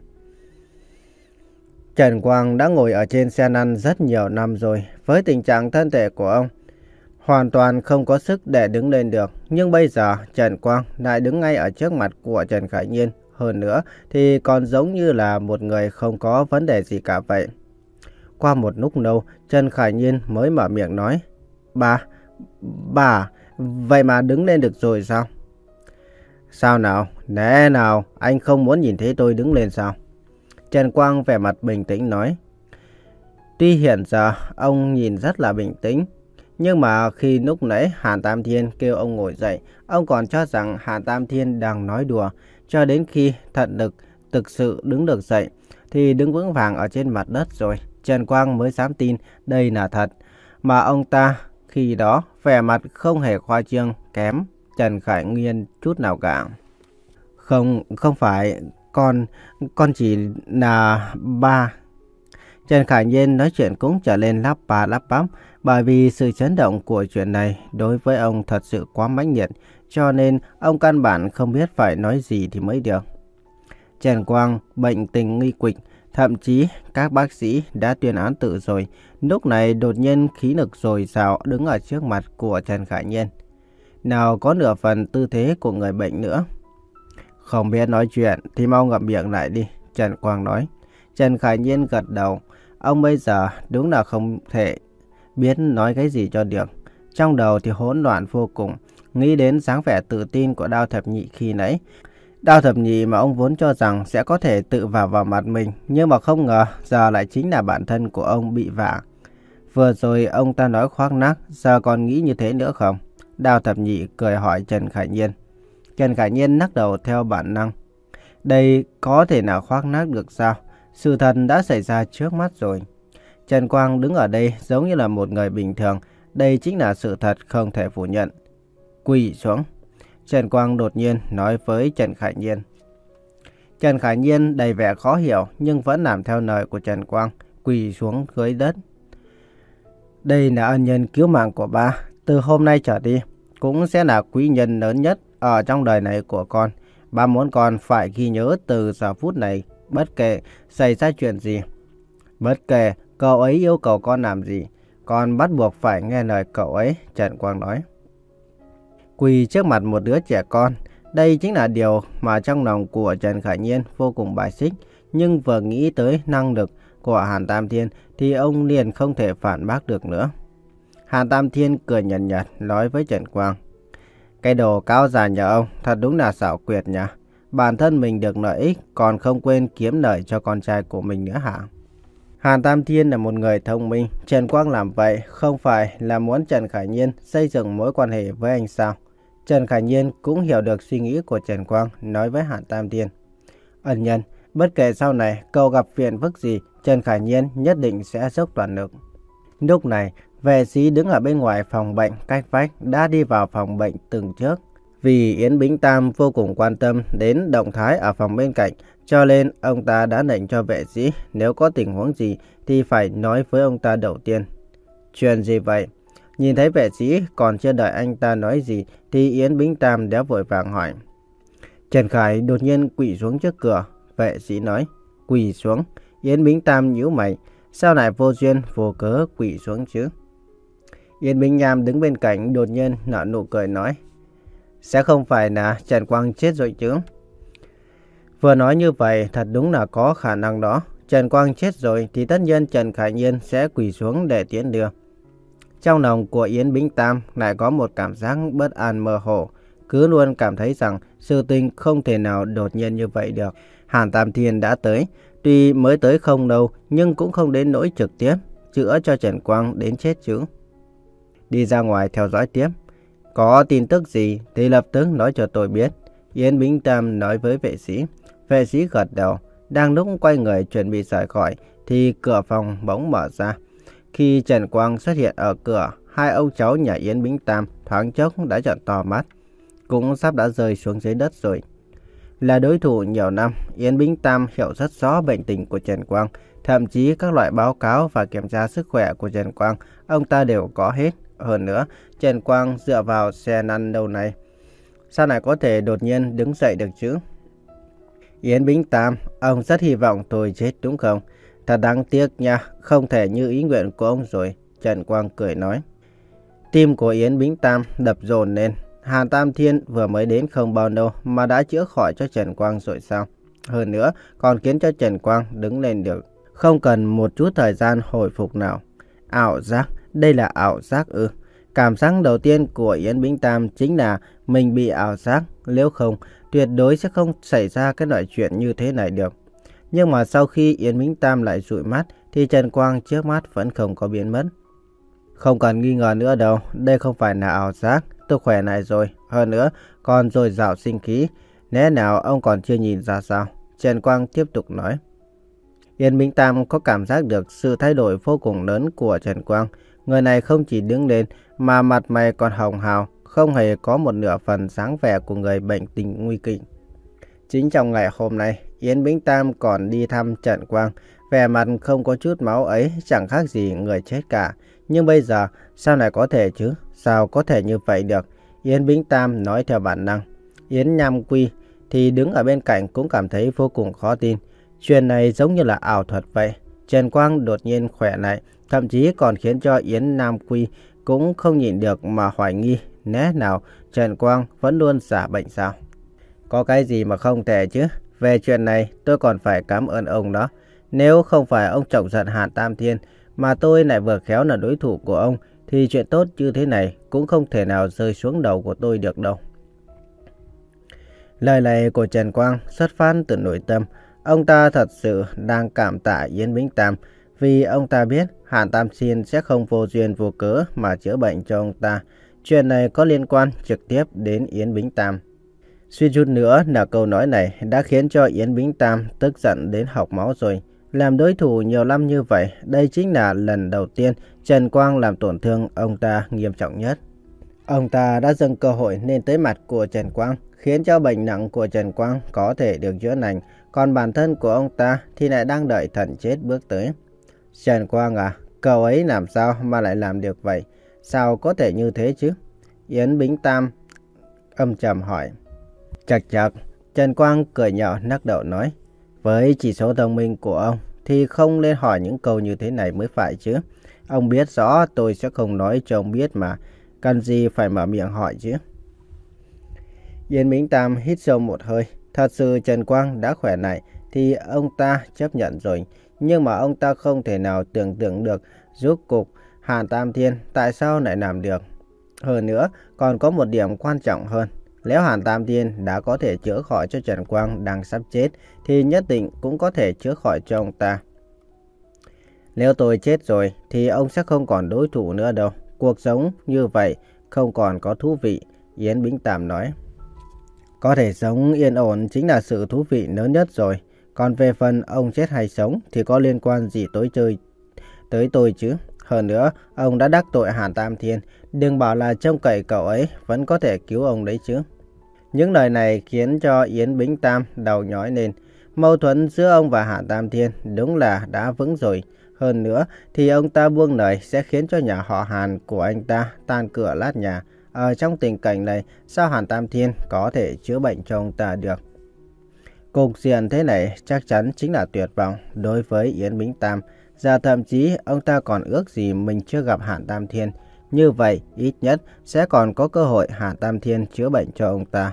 Trần Quang đã ngồi ở trên xe lăn rất nhiều năm rồi, với tình trạng thân thể của ông hoàn toàn không có sức để đứng lên được. Nhưng bây giờ Trần Quang lại đứng ngay ở trước mặt của Trần Khải Nhiên. Hơn nữa thì còn giống như là một người không có vấn đề gì cả vậy. Qua một lúc lâu, Trần Khải Nhiên mới mở miệng nói. Bà, bà, vậy mà đứng lên được rồi sao? Sao nào, lẽ nào anh không muốn nhìn thấy tôi đứng lên sao? Trần Quang vẻ mặt bình tĩnh nói. Tuy hiện giờ ông nhìn rất là bình tĩnh, nhưng mà khi lúc nãy Hàn Tam Thiên kêu ông ngồi dậy, ông còn cho rằng Hàn Tam Thiên đang nói đùa. Cho đến khi thật lực thực sự đứng được dậy, thì đứng vững vàng ở trên mặt đất rồi, Trần Quang mới dám tin đây là thật. Mà ông ta khi đó vẻ mặt không hề khoa trương kém Trần Khải Nhiên chút nào cả. Không, không phải, con, con chỉ là ba. Trần Khải Nhiên nói chuyện cũng trở lên lắp ba lắp bắp, bởi vì sự chấn động của chuyện này đối với ông thật sự quá mãnh liệt, cho nên ông căn bản không biết phải nói gì thì mới được. Trần Quang bệnh tình nguy kịch, thậm chí các bác sĩ đã tuyên án tử rồi, lúc này đột nhiên khí lực dồi dào đứng ở trước mặt của Trần Khải Nhiên. Nào có nửa phần tư thế của người bệnh nữa. Không biết nói chuyện thì mau ngậm miệng lại đi, Trần Quang nói. Trần Khải Nhiên gật đầu, ông bây giờ đúng là không thể biết nói cái gì cho được. Trong đầu thì hỗn loạn vô cùng, nghĩ đến dáng vẻ tự tin của Đao Thập Nhị khi nãy. Đao Thập Nhị mà ông vốn cho rằng sẽ có thể tự vào vào mặt mình, nhưng mà không ngờ giờ lại chính là bản thân của ông bị vả. Vừa rồi ông ta nói khoác lác, giờ còn nghĩ như thế nữa không? Đao Thập Nhị cười hỏi Trần Khải Nhiên. Trần Khải Nhiên lắc đầu theo bản năng. Đây có thể nào khoác lác được sao? Sự thật đã xảy ra trước mắt rồi. Trần Quang đứng ở đây giống như là một người bình thường. Đây chính là sự thật không thể phủ nhận. Quỳ xuống. Trần Quang đột nhiên nói với Trần Khải Nhiên. Trần Khải Nhiên đầy vẻ khó hiểu nhưng vẫn làm theo lời của Trần Quang, quỳ xuống dưới đất. Đây là ân nhân cứu mạng của ba. Từ hôm nay trở đi cũng sẽ là quý nhân lớn nhất ở trong đời này của con. Ba muốn con phải ghi nhớ từ giờ phút này, bất kể xảy ra chuyện gì, bất kể cậu ấy yêu cầu con làm gì, con bắt buộc phải nghe lời cậu ấy, Trần Quang nói. Quỳ trước mặt một đứa trẻ con, đây chính là điều mà trong lòng của Trần Khải Nhiên vô cùng bài xích. Nhưng vừa nghĩ tới năng lực của Hàn Tam Thiên thì ông liền không thể phản bác được nữa. Hàn Tam Thiên cười nhợt nhạt nói với Trần Quang. Cái đồ cáo già nhà ông thật đúng là xảo quyệt nhỉ. Bản thân mình được lợi ích còn không quên kiếm lợi cho con trai của mình nữa hả? Hàn Tam Thiên là một người thông minh. Trần Quang làm vậy không phải là muốn Trần Khải Nhiên xây dựng mối quan hệ với anh sao? Trần Khải Nhiên cũng hiểu được suy nghĩ của Trần Quang, nói với Hàn Tam Thiên. Ân nhân, bất kể sau này cậu gặp phiền phức gì, Trần Khải Nhiên nhất định sẽ dốc toàn lực. Lúc này, vệ sĩ đứng ở bên ngoài phòng bệnh cách vách đã đi vào phòng bệnh từng trước. Vì Yến Bính Tam vô cùng quan tâm đến động thái ở phòng bên cạnh, cho nên ông ta đã lệnh cho vệ sĩ nếu có tình huống gì thì phải nói với ông ta đầu tiên. Chuyện gì vậy? Nhìn thấy vệ sĩ còn chưa đợi anh ta nói gì thì Yến Bính Tam đã vội vàng hỏi. Trần Khải đột nhiên quỳ xuống trước cửa. Vệ sĩ nói. Quỳ xuống. Yến Bính Tam nhíu mày. Sao lại vô duyên vô cớ quỳ xuống chứ? Yến Bính Tam đứng bên cạnh đột nhiên nở nụ cười nói. Sẽ không phải là Trần Quang chết rồi chứ? Vừa nói như vậy thật đúng là có khả năng đó. Trần Quang chết rồi thì tất nhiên Trần Khải Nhiên sẽ quỳ xuống để tiễn đưa. Trong lòng của Yến Bính Tam lại có một cảm giác bất an mơ hồ. Cứ luôn cảm thấy rằng sự tình không thể nào đột nhiên như vậy được. Hàn Tam Thiên đã tới. Tuy mới tới không đâu nhưng cũng không đến nỗi trực tiếp chữa cho Trần Quang đến chết chứ. Đi ra ngoài theo dõi tiếp. Có tin tức gì thì lập tức nói cho tôi biết. Yến Bính Tam nói với vệ sĩ. Vệ sĩ gật đầu. Đang lúc quay người chuẩn bị rời khỏi thì cửa phòng bỗng mở ra. Khi Trần Quang xuất hiện ở cửa, hai ông cháu nhà Yến Bính Tam thoáng chốc đã trợn to mắt, cũng sắp đã rơi xuống dưới đất rồi. Là đối thủ nhiều năm, Yến Bính Tam hiểu rất rõ bệnh tình của Trần Quang, thậm chí các loại báo cáo và kiểm tra sức khỏe của Trần Quang, ông ta đều có hết. Hơn nữa, Trần Quang dựa vào xe lăn lâu này, sao lại có thể đột nhiên đứng dậy được chứ? Yến Bính Tam, ông rất hy vọng tôi chết đúng không? Thật đáng tiếc nha, không thể như ý nguyện của ông rồi. Trần Quang cười nói. Tim của Yến Bính Tam đập dồn lên. Hàn Tam Thiên vừa mới đến không bao lâu mà đã chữa khỏi cho Trần Quang rồi sao? Hơn nữa còn khiến cho Trần Quang đứng lên được, không cần một chút thời gian hồi phục nào. Ảo giác, đây là ảo giác ư? Cảm giác đầu tiên của Yến Bính Tam chính là mình bị ảo giác, nếu không tuyệt đối sẽ không xảy ra cái loại chuyện như thế này được. Nhưng mà sau khi Yến Bính Tam lại dụi mắt thì Trần Quang trước mắt vẫn không có biến mất. Không cần nghi ngờ nữa đâu, đây không phải là ảo giác, tôi khỏe lại rồi. Hơn nữa còn dồi dào sinh khí, lẽ nào ông còn chưa nhìn ra sao? Trần Quang tiếp tục nói. Yến Bính Tam có cảm giác được sự thay đổi vô cùng lớn của Trần Quang. Người này không chỉ đứng lên mà mặt mày còn hồng hào, không hề có một nửa phần dáng vẻ của người bệnh tình nguy kịch. Chính trong ngày hôm nay, Yến Bính Tam còn đi thăm Trần Quang, vẻ mặt không có chút máu ấy chẳng khác gì người chết cả. Nhưng bây giờ, sao lại có thể chứ? Sao có thể như vậy được? Yến Bính Tam nói theo bản năng. Yến Nham Quy thì đứng ở bên cạnh cũng cảm thấy vô cùng khó tin. Chuyện này giống như là ảo thuật vậy. Trần Quang đột nhiên khỏe lại, thậm chí còn khiến cho Yến Nam Quy cũng không nhịn được mà hoài nghi. Lẽ nào Trần Quang vẫn luôn giả bệnh sao? Có cái gì mà không thể chứ? Về chuyện này tôi còn phải cảm ơn ông đó. Nếu không phải ông chọc giận Hàn Tam Thiên mà tôi lại vừa khéo là đối thủ của ông thì chuyện tốt như thế này cũng không thể nào rơi xuống đầu của tôi được đâu. Lời này của Trần Quang xuất phát từ nội tâm. Ông ta thật sự đang cảm tạ Yến Bính Tam vì ông ta biết Hàn Tam Thiên sẽ không vô duyên vô cớ mà chữa bệnh cho ông ta. Chuyện này có liên quan trực tiếp đến Yến Bính Tam. Suy chút nữa là câu nói này đã khiến cho Yến Bính Tam tức giận đến học máu rồi. Làm đối thủ nhiều năm như vậy, đây chính là lần đầu tiên Trần Quang làm tổn thương ông ta nghiêm trọng nhất. Ông ta đã dâng cơ hội lên tới mặt của Trần Quang, khiến cho bệnh nặng của Trần Quang có thể được chữa lành, còn bản thân của ông ta thì lại đang đợi thần chết bước tới. Trần Quang à, cậu ấy làm sao mà lại làm được vậy? Sao có thể như thế chứ? Yến Bính Tam âm trầm hỏi. Chật chật, Trần Quang cười nhạo lắc đầu nói. Với chỉ số thông minh của ông thì không nên hỏi những câu như thế này mới phải chứ. Ông biết rõ tôi sẽ không nói cho ông biết mà, cần gì phải mở miệng hỏi chứ. Yến Bính Tam hít sâu một hơi. Thật sự Trần Quang đã khỏe lại thì ông ta chấp nhận rồi. Nhưng mà ông ta không thể nào tưởng tượng được rốt cục Hàn Tam Thiên tại sao lại làm được. Hơn nữa còn có một điểm quan trọng hơn. Nếu Hàn Tam Thiên đã có thể chữa khỏi cho Trần Quang đang sắp chết thì nhất định cũng có thể chữa khỏi cho ông ta. Nếu tôi chết rồi thì ông sẽ không còn đối thủ nữa đâu. Cuộc sống như vậy không còn có thú vị. Yến Bính Tam nói. Có thể sống yên ổn chính là sự thú vị lớn nhất rồi. Còn về phần ông chết hay sống thì có liên quan gì tới chơi tới tôi chứ. Hơn nữa, ông đã đắc tội Hàn Tam Thiên. Đừng bảo là trông cậy cậu ấy vẫn có thể cứu ông đấy chứ. Những lời này khiến cho Yến Bính Tam đầu nhói lên. Mâu thuẫn giữa ông và Hàn Tam Thiên đúng là đã vững rồi. Hơn nữa thì ông ta buông lời sẽ khiến cho nhà họ Hàn của anh ta tan cửa lát nhà. Ở trong tình cảnh này, sao Hàn Tam Thiên có thể chữa bệnh cho ông ta được? Cục diện thế này chắc chắn chính là tuyệt vọng đối với Yến Bính Tam. Giờ thậm chí ông ta còn ước gì mình chưa gặp Hàn Tam Thiên. Như vậy ít nhất sẽ còn có cơ hội Hàn Tam Thiên chữa bệnh cho ông ta.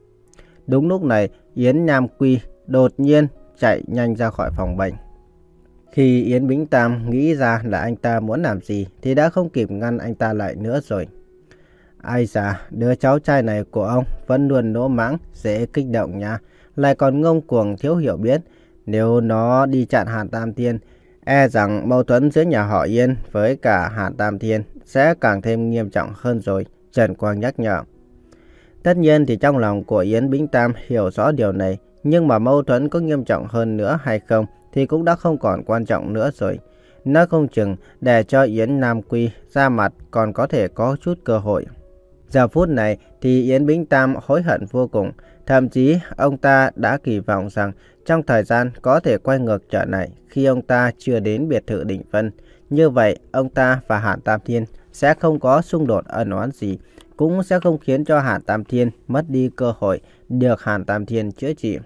Đúng lúc này, Yến Nam Quy đột nhiên chạy nhanh ra khỏi phòng bệnh. Khi Yến Bính Tam nghĩ ra là anh ta muốn làm gì thì đã không kịp ngăn anh ta lại nữa rồi. Ai da, đứa cháu trai này của ông vẫn luôn lỗ mãng, dễ kích động nha. Lại còn ngông cuồng thiếu hiểu biết. Nếu nó đi chặn Hàn Tam Thiên, e rằng mâu thuẫn giữa nhà họ Yên với cả Hàn Tam Thiên sẽ càng thêm nghiêm trọng hơn rồi, Trần Quang nhắc nhở. Tất nhiên thì trong lòng của Yến Bính Tam hiểu rõ điều này, nhưng mà mâu thuẫn có nghiêm trọng hơn nữa hay không thì cũng đã không còn quan trọng nữa rồi. Nói không chừng để cho Yến Nam Quy ra mặt còn có thể có chút cơ hội. Giờ phút này thì Yến Bính Tam hối hận vô cùng. Thậm chí ông ta đã kỳ vọng rằng trong thời gian có thể quay ngược trở lại khi ông ta chưa đến biệt thự Định Vân. Như vậy ông ta và Hàn Tam Thiên sẽ không có xung đột ân oán gì, cũng sẽ không khiến cho Hàn Tam Thiên mất đi cơ hội được Hàn Tam Thiên chữa trị.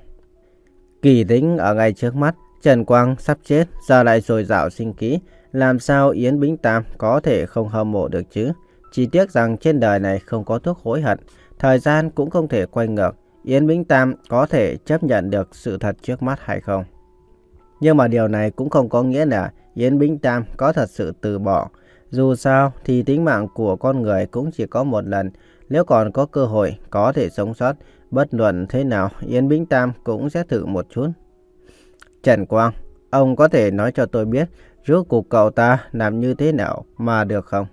Kỳ tính ở ngay trước mắt, Trần Quang sắp chết giờ lại dồi dào sinh khí, làm sao Yến Bính Tam có thể không hâm mộ được chứ? Chỉ tiếc rằng trên đời này không có thuốc hối hận, thời gian cũng không thể quay ngược. Yến Bính Tam có thể chấp nhận được sự thật trước mắt hay không? Nhưng mà điều này cũng không có nghĩa là Yến Bính Tam có thật sự từ bỏ. Dù sao thì tính mạng của con người cũng chỉ có một lần. Nếu còn có cơ hội có thể sống sót, bất luận thế nào Yến Bính Tam cũng sẽ thử một chút. Trần Quang, ông có thể nói cho tôi biết rốt cuộc cậu ta làm như thế nào mà được không?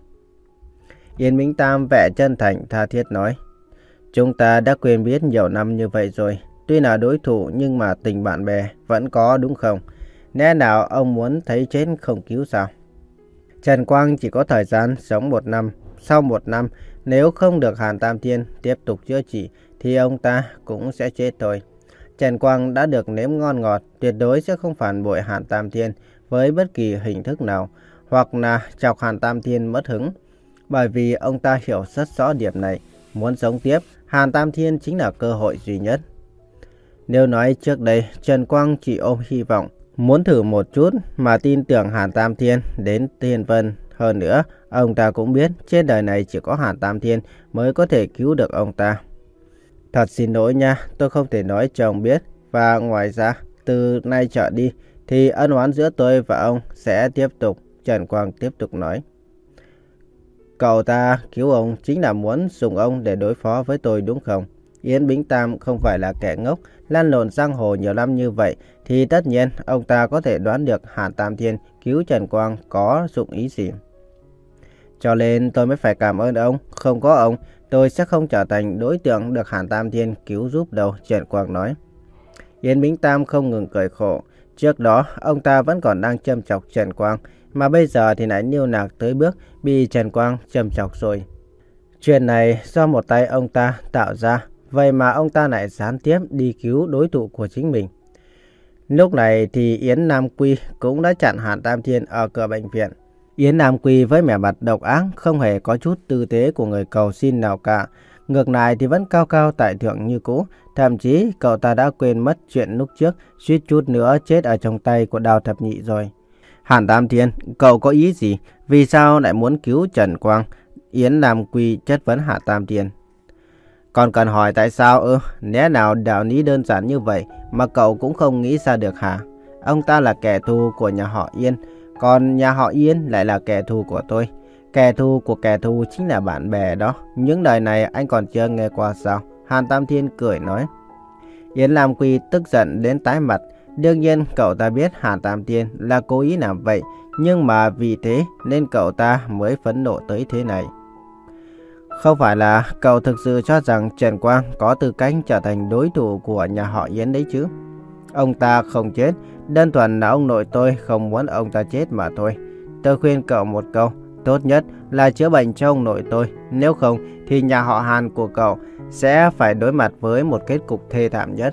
Yến Bính Tam vẻ chân thành tha thiết nói. Chúng ta đã quen biết nhiều năm như vậy rồi. Tuy là đối thủ nhưng mà tình bạn bè vẫn có đúng không? Lẽ nào ông muốn thấy chết không cứu sao? Trần Quang chỉ có thời gian sống một năm. Sau một năm, nếu không được Hàn Tam Thiên tiếp tục chữa trị thì ông ta cũng sẽ chết thôi. Trần Quang đã được nếm ngon ngọt, tuyệt đối sẽ không phản bội Hàn Tam Thiên với bất kỳ hình thức nào, hoặc là chọc Hàn Tam Thiên mất hứng. Bởi vì ông ta hiểu rất rõ điểm này, muốn sống tiếp, Hàn Tam Thiên chính là cơ hội duy nhất. Nếu nói trước đây, Trần Quang chỉ ôm hy vọng, muốn thử một chút mà tin tưởng Hàn Tam Thiên đến Thiên Vân. Hơn nữa, ông ta cũng biết trên đời này chỉ có Hàn Tam Thiên mới có thể cứu được ông ta. Thật xin lỗi nha, tôi không thể nói cho ông biết. Và ngoài ra, từ nay trở đi thì ân oán giữa tôi và ông sẽ tiếp tục. Trần Quang tiếp tục nói. Cậu ta cứu ông chính là muốn dùng ông để đối phó với tôi đúng không? Yến Bính Tam không phải là kẻ ngốc, lăn lộn giang hồ nhiều năm như vậy thì tất nhiên ông ta có thể đoán được Hàn Tam Thiên cứu Trần Quang có dụng ý gì. Cho nên tôi mới phải cảm ơn ông, không có ông tôi sẽ không trở thành đối tượng được Hàn Tam Thiên cứu giúp đâu, Trần Quang nói. Yến Bính Tam không ngừng cười khổ, trước đó ông ta vẫn còn đang châm chọc Trần Quang, mà bây giờ thì lại niêu nạc tới bước bị Trần Quang châm chọc rồi. Chuyện này do một tay ông ta tạo ra, vậy mà ông ta lại gián tiếp đi cứu đối thủ của chính mình. Lúc này thì Yến Nam Quy cũng đã chặn Hàn Tam Thiên ở cửa bệnh viện. Yến Nam Quy với vẻ mặt độc ác không hề có chút tư thế của người cầu xin nào cả. Ngược lại thì vẫn cao cao tại thượng như cũ. Thậm chí cậu ta đã quên mất chuyện lúc trước, suýt chút nữa chết ở trong tay của Đào Thập Nhị rồi. Hàn Tam Thiên, cậu có ý gì? Vì sao lại muốn cứu Trần Quang? Yến Nam Quy chất vấn Hàn Tam Thiên. Còn cần hỏi tại sao ư? Lẽ nào đạo lý đơn giản như vậy mà cậu cũng không nghĩ ra được hả? Ông ta là kẻ thù của nhà họ Yên, còn nhà họ Yên lại là kẻ thù của tôi. Kẻ thù của kẻ thù chính là bạn bè đó. Những lời này anh còn chưa nghe qua sao? Hàn Tam Thiên cười nói. Yến Lam Quy tức giận đến tái mặt. Đương nhiên cậu ta biết Hàn Tam Thiên là cố ý làm vậy, nhưng mà vì thế nên cậu ta mới phẫn nộ tới thế này. Không phải là cậu thực sự cho rằng Trần Quang có tư cách trở thành đối thủ của nhà họ Yến đấy chứ? Ông ta không chết, đơn thuần là ông nội tôi không muốn ông ta chết mà thôi. Tôi khuyên cậu một câu, tốt nhất là chữa bệnh cho ông nội tôi. Nếu không thì nhà họ Hàn của cậu sẽ phải đối mặt với một kết cục thê thảm nhất.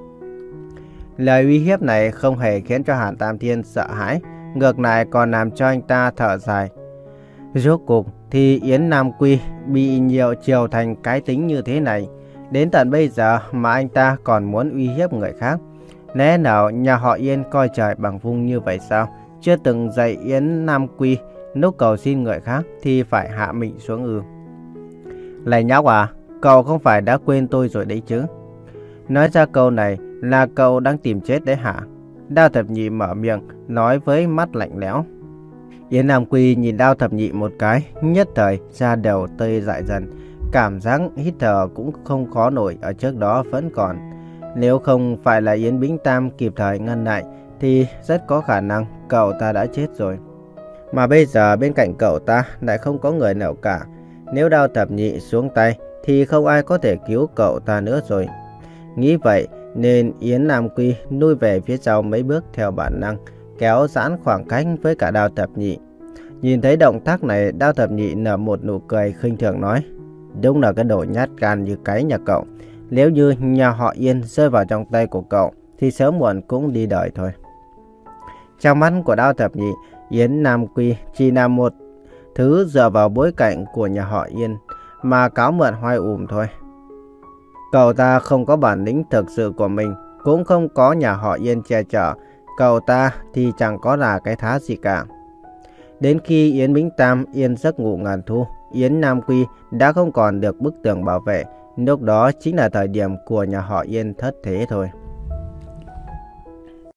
Lời uy hiếp này không hề khiến cho Hàn Tam Thiên sợ hãi, ngược lại còn làm cho anh ta thở dài. Rốt cuộc thì Yến Nam Quy bị nhiều chiều thành cái tính như thế này. Đến tận bây giờ mà anh ta còn muốn uy hiếp người khác. Lẽ nào nhà họ Yên coi trời bằng vung như vậy sao? Chưa từng dạy Yến Nam Quy lúc cầu xin người khác thì phải hạ mình xuống ư? Này nhóc à, cậu không phải đã quên tôi rồi đấy chứ? Nói ra câu này là cậu đang tìm chết đấy hả? Đao Thập Nhị mở miệng nói với mắt lạnh lẽo. Yến Nam Quy nhìn Đao Thập Nhị một cái, nhất thời da đầu tê dại dần. Cảm giác hít thở cũng không khó nổi ở trước đó vẫn còn. Nếu không phải là Yến Bính Tam kịp thời ngăn lại thì rất có khả năng cậu ta đã chết rồi. Mà bây giờ bên cạnh cậu ta lại không có người nào cả. Nếu Đao Thập Nhị xuống tay thì không ai có thể cứu cậu ta nữa rồi. Nghĩ vậy nên Yến Nam Quy lui về phía sau mấy bước theo bản năng, kéo giãn khoảng cách với cả Đao Thập Nhị. Nhìn thấy động tác này, Đao Thập Nhị nở một nụ cười khinh thường nói: đúng là cái đồ nhát gan như cái nhà cậu. Nếu như nhà họ Yên rơi vào trong tay của cậu thì sớm muộn cũng đi đời thôi. Trong mắt của Đao Thập Nhị, Yến Nam Quy chỉ là một thứ dựa vào bối cảnh của nhà họ Yên mà cáo mượn hoài ùm thôi. Cậu ta không có bản lĩnh thực sự của mình, cũng không có nhà họ Yên che chở. Cậu ta thì chẳng có là cái thá gì cả. Đến khi Yến Bính Tam yên giấc ngủ ngàn thu, Yến Nam Quy đã không còn được bức tường bảo vệ. Lúc đó chính là thời điểm của nhà họ Yên thất thế thôi.